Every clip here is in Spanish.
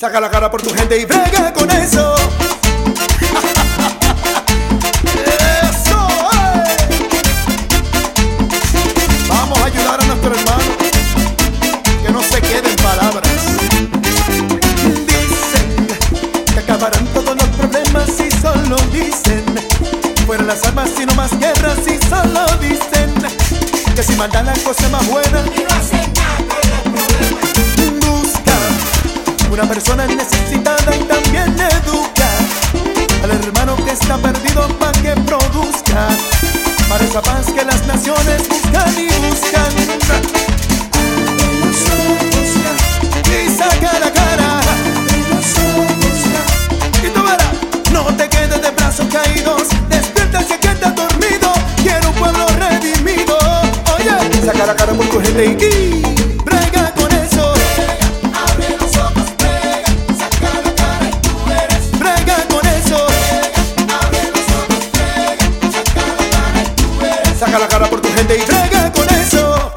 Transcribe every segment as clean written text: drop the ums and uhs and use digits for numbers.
Saca la cara por tu gente y brega con eso. Eso, vamos a ayudar a nuestro hermano que no se quede en palabras. Dicen que acabarán todos los problemas si solo dicen. Fueron las armas y no más guerras si solo dicen. Que si mandan la cosa más buena y no hacen nada con los problemas. Busca una persona necesitada y también educa al hermano que está perdido para que produzca para esa paz que las naciones buscan y buscan. Abre los ojos ya y saca la cara. Abre los ojos ya y tú verás. No te quedes de brazos caídos. Despierta si quedas dormido. Quiero un pueblo redimido. Oye, saca la cara por tu gente y brega con eso. Abre los ojos, brega, saca la cara y tú eres. Brega con eso. Abre los ojos, brega, saca la cara y tú eres. Saca la cara por tu gente y brega con eso.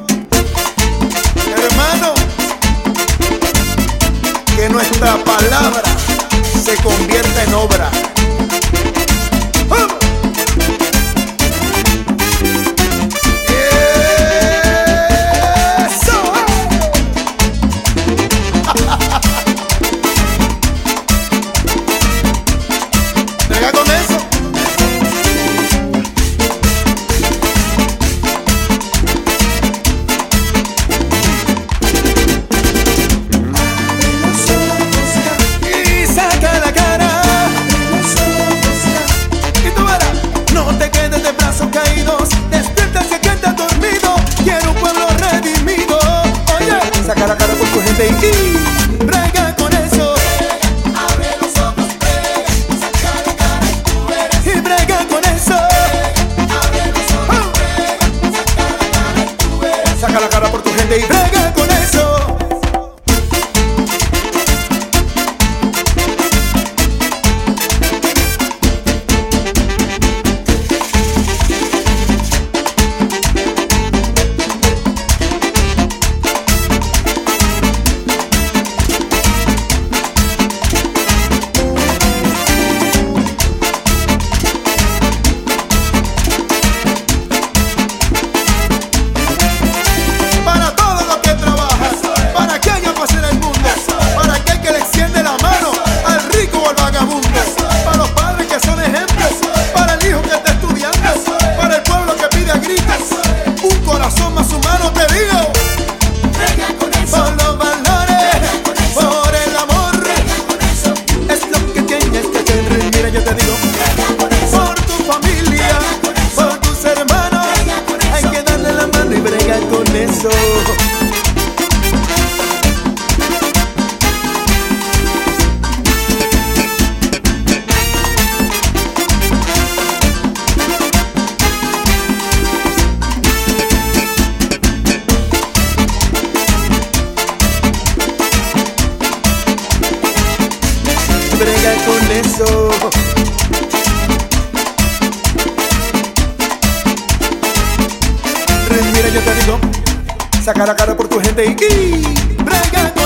Hermano, que nuestra palabra se convierta en obra. Venga con eso. Y saca la cara. Y tú verás. No te quedes de brazos caídos. Despierta si quedas dormido. Quiero un pueblo redimido. Oye, saca la cara por tu gente y brega con eso. Abre los ojos, brega, saca la cara y tú eres. Y brega con eso. Abre los ojos, brega, saca la cara y tú eres. Saca la cara por tu gente y brega con eso. Para todos los que trabajan, para aquellos que hacen el mundo, para aquel que le extiende la mano al rico o al vagabundo, para los padres que son ejemplos, para el hijo que está estudiando, para el pueblo que pide a gritos, un corazón más humano te digo. Por los valores, por el amor, es lo que tienes que tener. Mira, yo te digo, por tu familia, por tus hermanos, hay que darle la mano y bregar con eso. Brega con eso. Mira, yo te digo, saca la cara por tu gente y brega con